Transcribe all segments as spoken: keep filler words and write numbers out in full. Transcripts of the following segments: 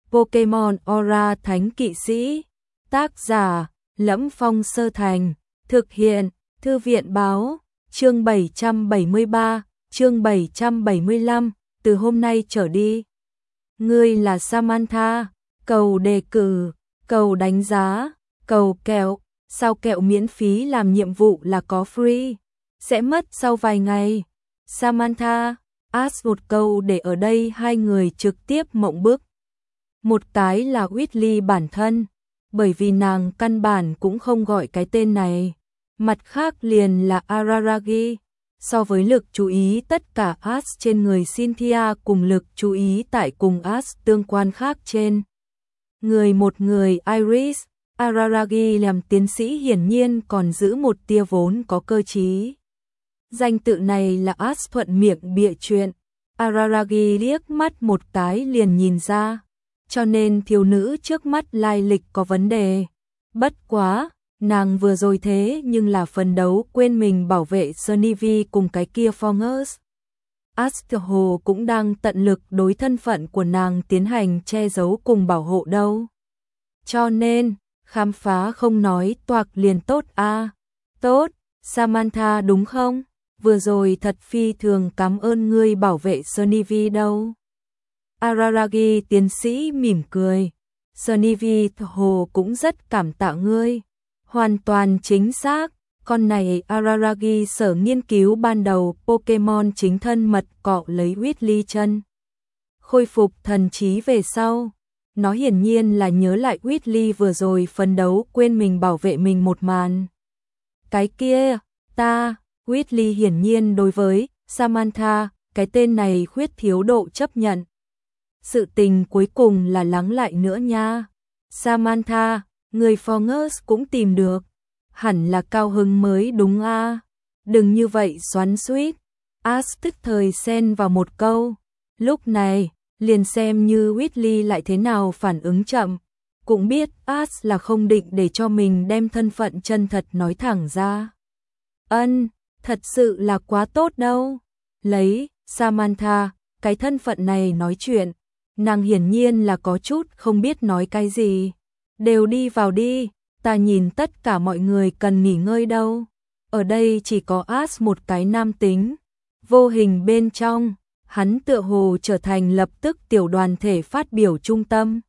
Pokemon Aura Thánh Kỵ Sĩ. Tác giả: Lẫm Phong Sơ Thành. Thực hiện: Thư viện báo. Chương bảy trăm bảy mươi ba, chương bảy trăm bảy mươi lăm, từ hôm nay trở đi. Ngươi là Samantha, cầu đề cử, cầu đánh giá, cầu kẹo, sao kẹo miễn phí làm nhiệm vụ là có free, sẽ mất sau vài ngày. Samantha, ask một câu để ở đây hai người trực tiếp mộng bức. Một cái là Weasley bản thân, bởi vì nàng căn bản cũng không gọi cái tên này. Mặt khác liền là Araragi, so với lực chú ý tất cả Ash trên người Cynthia cùng lực chú ý tại cùng Ash tương quan khác trên người một người Iris, Araragi làm tiến sĩ hiển nhiên còn giữ một tia vốn có cơ trí. Danh tự này là Ash thuận miệng bịa chuyện, Araragi liếc mắt một cái liền nhìn ra, cho nên thiếu nữ trước mắt lai lịch có vấn đề. Bất quá, nàng vừa rồi thế nhưng là phấn đấu quên mình bảo vệ Sunnyvi cùng cái kia Forgus. Astro cũng đang tận lực đối thân phận của nàng tiến hành che giấu cùng bảo hộ đâu. Cho nên, khám phá không nói toạc liền tốt a. À. Tốt, Samantha đúng không? Vừa rồi thật phi thường cảm ơn ngươi bảo vệ Sunnyvi đâu. Araragi tiến sĩ mỉm cười. Sunnyvi hồ cũng rất cảm tạ ngươi. Hoàn toàn chính xác, con này Araragi sở nghiên cứu ban đầu Pokemon chính thân mật cọ lấy Weasley chân. Khôi phục thần trí về sau, nó hiển nhiên là nhớ lại Weasley vừa rồi phấn đấu quên mình bảo vệ mình một màn. Cái kia, ta, Weasley hiển nhiên đối với Samantha, cái tên này khuyết thiếu độ chấp nhận. Sự tình cuối cùng là lắng lại nữa nha. Samantha, người Forgus cũng tìm được, hẳn là cao hứng mới đúng a. À? Đừng như vậy xoắn xuýt. Ash tức thời xen vào một câu. Lúc này, liền xem như Weasley lại thế nào phản ứng chậm, cũng biết Ash là không định để cho mình đem thân phận chân thật nói thẳng ra. Ân, thật sự là quá tốt đâu. Lấy Samantha, cái thân phận này nói chuyện, nàng hiển nhiên là có chút không biết nói cái gì. Đều đi vào đi, ta nhìn tất cả mọi người cần nghỉ ngơi đâu. Ở đây chỉ có Ash một cái nam tính. Vô hình bên trong, hắn tựa hồ trở thành lập tức tiểu đoàn thể phát biểu trung tâm.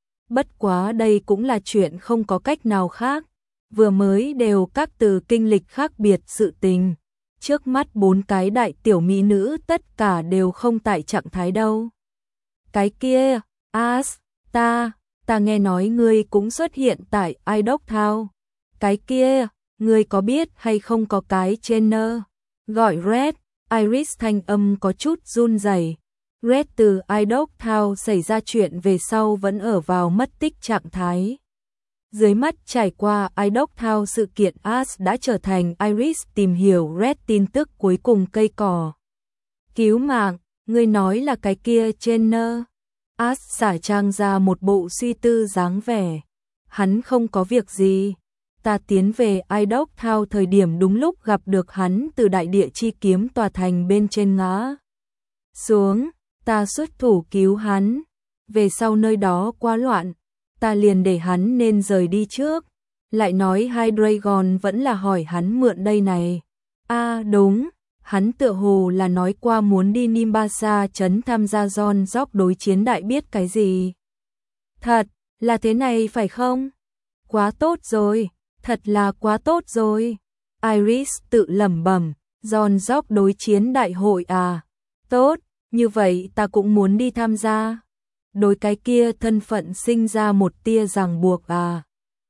Bất quá đây cũng là chuyện không có cách nào khác. Vừa mới đều các từ kinh lịch khác biệt sự tình. Trước mắt bốn cái đại tiểu mỹ nữ tất cả đều không tại trạng thái đâu. Cái kia, Ash, ta... Ta nghe nói ngươi cũng xuất hiện tại Idok Town. Cái kia, ngươi có biết hay không có cái trainer gọi Red? Iris thanh âm có chút run rẩy. Red từ Idok Town xảy ra chuyện về sau vẫn ở vào mất tích trạng thái. Dưới mắt trải qua Idok Town sự kiện, Ash đã trở thành Iris tìm hiểu Red tin tức cuối cùng cây cỏ. Cứu mạng, ngươi nói là cái kia trainer. Ash xả trang ra một bộ suy tư dáng vẻ. Hắn không có việc gì. Ta tiến về Idok Town thời điểm đúng lúc gặp được hắn từ đại địa chi kiếm tòa thành bên trên ngã xuống. Ta xuất thủ cứu hắn. Về sau nơi đó quá loạn, ta liền để hắn nên rời đi trước. Lại nói Hydreigon vẫn là hỏi hắn mượn đây này. À đúng. Hắn tựa hồ là nói qua muốn đi Nimbasa trấn tham gia John Jock đối chiến đại biết cái gì. Thật, là thế này phải không? Quá tốt rồi, thật là quá tốt rồi. Iris tự lẩm bẩm, John Jock đối chiến đại hội à? Tốt, như vậy ta cũng muốn đi tham gia. Đối cái kia thân phận sinh ra một tia ràng buộc à?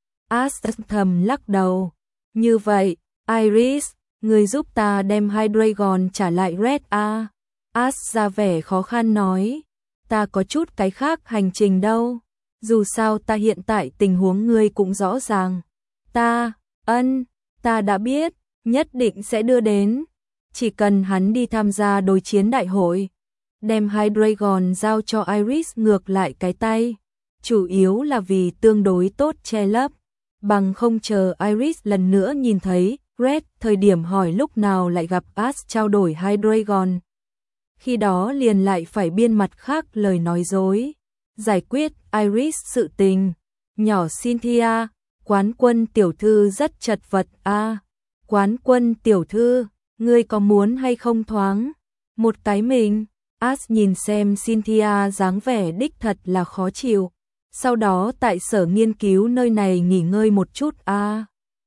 Ash thầm lắc đầu. Như vậy, Iris, người giúp ta đem Hydreigon trả lại Red a. Ash ra vẻ khó khăn nói, ta có chút cái khác hành trình đâu. Dù sao ta hiện tại tình huống ngươi cũng rõ ràng. Ta, ân, ta đã biết, nhất định sẽ đưa đến. Chỉ cần hắn đi tham gia đối chiến đại hội, đem Hydreigon giao cho Iris ngược lại cái tay. Chủ yếu là vì tương đối tốt che lấp. Bằng không chờ Iris lần nữa nhìn thấy Red thời điểm hỏi lúc nào lại gặp Ash trao đổi Hydreigon. Khi đó liền lại phải biên mặt khác lời nói dối. giải quyết Iris sự tình. Nhỏ Cynthia, Quán Quân tiểu thư rất chật vật a. À, Quán Quân tiểu thư, ngươi có muốn hay không thoáng một cái mình? As nhìn xem Cynthia dáng vẻ đích thật là khó chịu. Sau đó tại sở nghiên cứu nơi này nghỉ ngơi một chút a. À,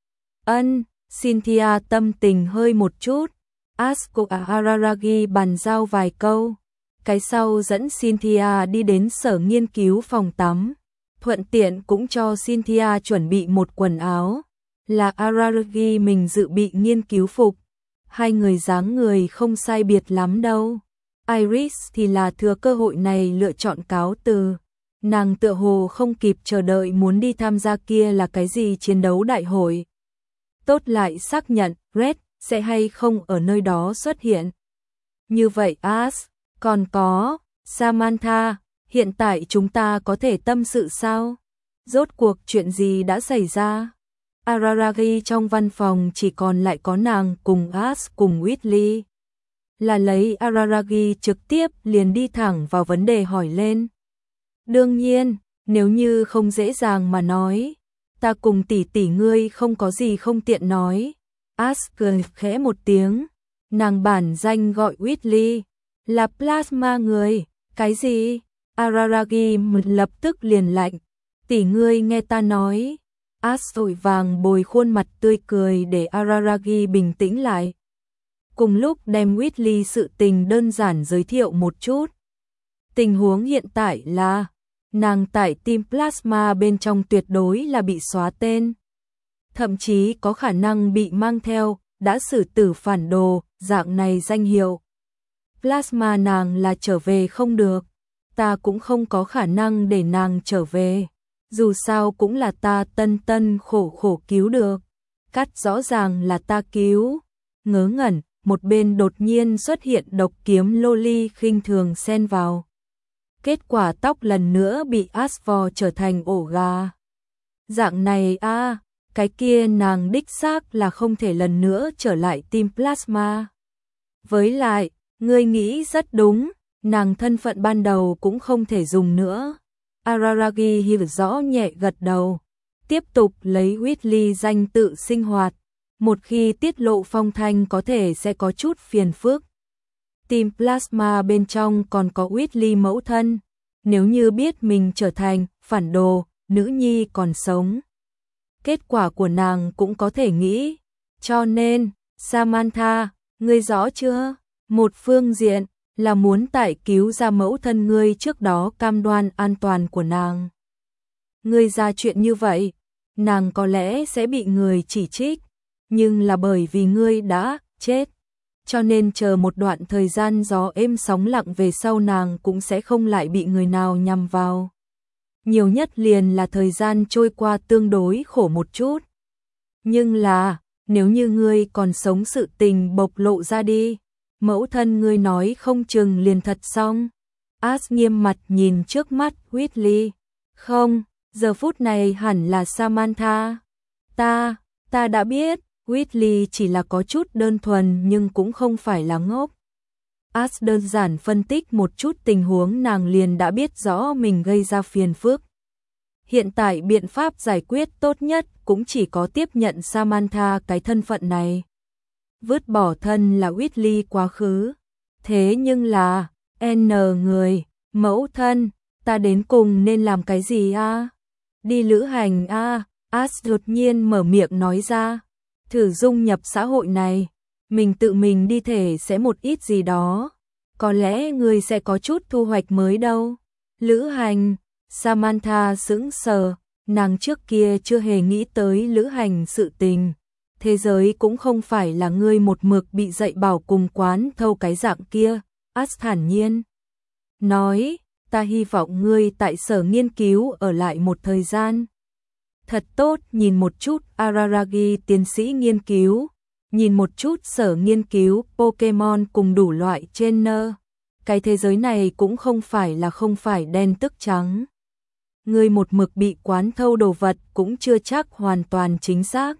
ân, Cynthia tâm tình hơi một chút. As cùng Araragi bàn giao vài câu. Cái sau dẫn Cynthia đi đến sở nghiên cứu phòng tắm. Thuận tiện cũng cho Cynthia chuẩn bị một quần áo. Là Araragi mình dự bị nghiên cứu phục. Hai người dáng người không sai biệt lắm đâu. Iris thì là thừa cơ hội này lựa chọn cáo từ. Nàng tựa hồ không kịp chờ đợi muốn đi tham gia kia là cái gì chiến đấu đại hội. Tốt lại xác nhận Red sẽ hay không ở nơi đó xuất hiện. Như vậy As, còn có Samantha, hiện tại chúng ta có thể tâm sự sao? Rốt cuộc chuyện gì đã xảy ra? Araragi trong văn phòng chỉ còn lại có nàng cùng As cùng Whitley. Là lấy Araragi trực tiếp liền đi thẳng vào vấn đề hỏi lên. Đương nhiên, nếu như không dễ dàng mà nói, ta cùng tỷ tỷ ngươi không có gì không tiện nói. As cười khẽ một tiếng, nàng bản danh gọi Whitley, là plasma người, cái gì? Araragi lập tức liền lạnh, tỷ ngươi nghe ta nói. As vội vàng bồi khuôn mặt tươi cười để Araragi bình tĩnh lại. Cùng lúc đem Whitley sự tình đơn giản giới thiệu một chút. Tình huống hiện tại là, nàng tại team plasma bên trong tuyệt đối là bị xóa tên. Thậm chí có khả năng bị mang theo, đã xử tử phản đồ, dạng này danh hiệu. Plasma nàng là trở về không được, ta cũng không có khả năng để nàng trở về. Dù sao cũng là ta tân tân khổ khổ cứu được. Cắt rõ ràng là ta cứu. Ngớ ngẩn, một bên đột nhiên xuất hiện độc kiếm loli khinh thường xen vào. Kết quả tóc lần nữa bị Asvo trở thành ổ gà. Dạng này a, à, cái kia nàng đích xác là không thể lần nữa trở lại team plasma. Với lại, ngươi nghĩ rất đúng, nàng thân phận ban đầu cũng không thể dùng nữa. Araragi hiểu rõ nhẹ gật đầu, tiếp tục lấy Whitley danh tự sinh hoạt. Một khi tiết lộ phong thanh có thể sẽ có chút phiền phức. Team plasma bên trong còn có Whitley mẫu thân. Nếu như biết mình trở thành phản đồ, nữ nhi còn sống. Kết quả của nàng cũng có thể nghĩ. Cho nên, Samantha, ngươi rõ chưa? Một phương diện là muốn tại cứu ra mẫu thân ngươi trước đó cam đoan an toàn của nàng. Ngươi ra chuyện như vậy, nàng có lẽ sẽ bị người chỉ trích. Nhưng là bởi vì ngươi đã chết, cho nên chờ một đoạn thời gian gió êm sóng lặng về sau nàng cũng sẽ không lại bị người nào nhằm vào. Nhiều nhất liền là thời gian trôi qua tương đối khổ một chút. Nhưng là, nếu như ngươi còn sống sự tình bộc lộ ra đi, mẫu thân ngươi nói không chừng liền thật xong. As nghiêm mặt nhìn trước mắt Whitley. Không, giờ phút này hẳn là Samantha. Ta, ta đã biết. Whitley chỉ là có chút đơn thuần nhưng cũng không phải là ngốc. As đơn giản phân tích một chút tình huống nàng liền đã biết rõ mình gây ra phiền phức. Hiện tại biện pháp giải quyết tốt nhất cũng chỉ có tiếp nhận Samantha cái thân phận này. Vứt bỏ thân là Whitley quá khứ. Thế nhưng là, N người, mẫu thân, ta đến cùng nên làm cái gì a? À? Đi lữ hành a? À? As đột nhiên mở miệng nói ra. Thử dung nhập xã hội này, mình tự mình đi thể sẽ một ít gì đó. Có lẽ người sẽ có chút thu hoạch mới đâu. Lữ hành, Samantha sững sờ, nàng trước kia chưa hề nghĩ tới lữ hành sự tình. Thế giới cũng không phải là ngươi một mực bị dạy bảo cùng quán thâu cái dạng kia. As thản nhiên nói, ta hy vọng ngươi tại sở nghiên cứu ở lại một thời gian. Thật tốt, nhìn một chút Araragi tiến sĩ nghiên cứu, nhìn một chút sở nghiên cứu Pokemon cùng đủ loại trainer. Cái thế giới này cũng không phải là không phải đen tức trắng. Ngươi một mực bị quán thâu đồ vật cũng chưa chắc hoàn toàn chính xác.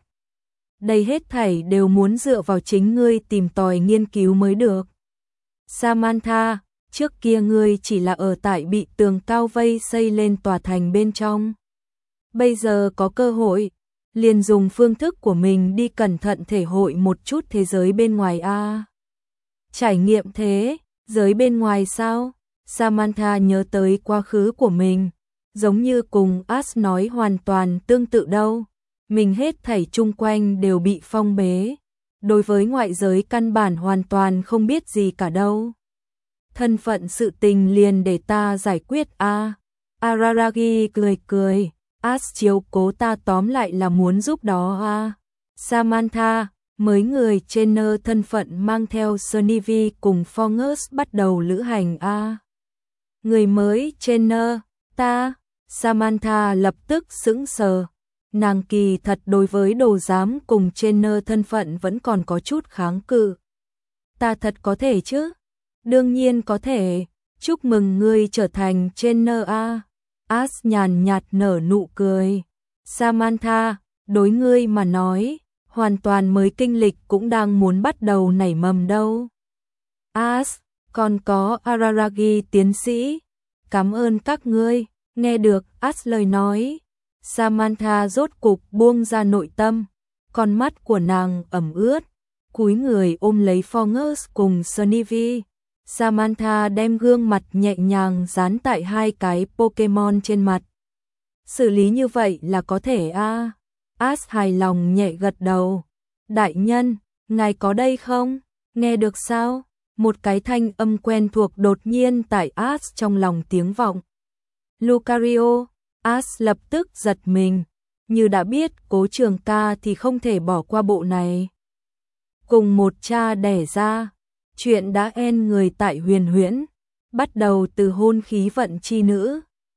Đây hết thảy đều muốn dựa vào chính ngươi tìm tòi nghiên cứu mới được. Samantha, trước kia ngươi chỉ là ở tại bị tường cao vây xây lên tòa thành bên trong. Bây giờ có cơ hội, liền dùng phương thức của mình đi cẩn thận thể hội một chút thế giới bên ngoài a. Trải nghiệm thế, giới bên ngoài sao? Samantha nhớ tới quá khứ của mình, giống như cùng Ash nói hoàn toàn tương tự đâu. Mình hết thảy chung quanh đều bị phong bế, đối với ngoại giới căn bản hoàn toàn không biết gì cả đâu. Thân phận sự tình liền để ta giải quyết a. Araragi cười cười, Ash chiếu cố ta tóm lại là muốn giúp đó a. Samantha, mới người trainer thân phận mang theo Sunnivi cùng Forgus bắt đầu lữ hành a. Người mới trainer, ta, Samantha lập tức sững sờ. Nàng kỳ thật đối với đồ giám cùng trainer thân phận vẫn còn có chút kháng cự. Ta thật có thể chứ? Đương nhiên có thể, chúc mừng ngươi trở thành trainer a. Ash nhàn nhạt nở nụ cười. Samantha, đối ngươi mà nói, hoàn toàn mới kinh lịch cũng đang muốn bắt đầu nảy mầm đâu. Ash, còn có Araragi tiến sĩ, cảm ơn các ngươi. Nghe được Ash lời nói, Samantha rốt cục buông ra nội tâm, con mắt của nàng ẩm ướt, cúi người ôm lấy Forgus cùng Sunnivi. Samantha đem gương mặt nhẹ nhàng dán tại hai cái Pokemon trên mặt. Xử lý như vậy là có thể a. À. Ash hài lòng nhẹ gật đầu. Đại nhân, ngài có đây không? Nghe được sao? Một cái thanh âm quen thuộc đột nhiên tại Ash trong lòng tiếng vọng. Lucario, Ash lập tức giật mình, như đã biết Cố Trường Ca thì không thể bỏ qua bộ này. Cùng một cha đẻ ra, chuyện đã en người tại Huyền Huyễn, bắt đầu từ hôn khí vận chi nữ,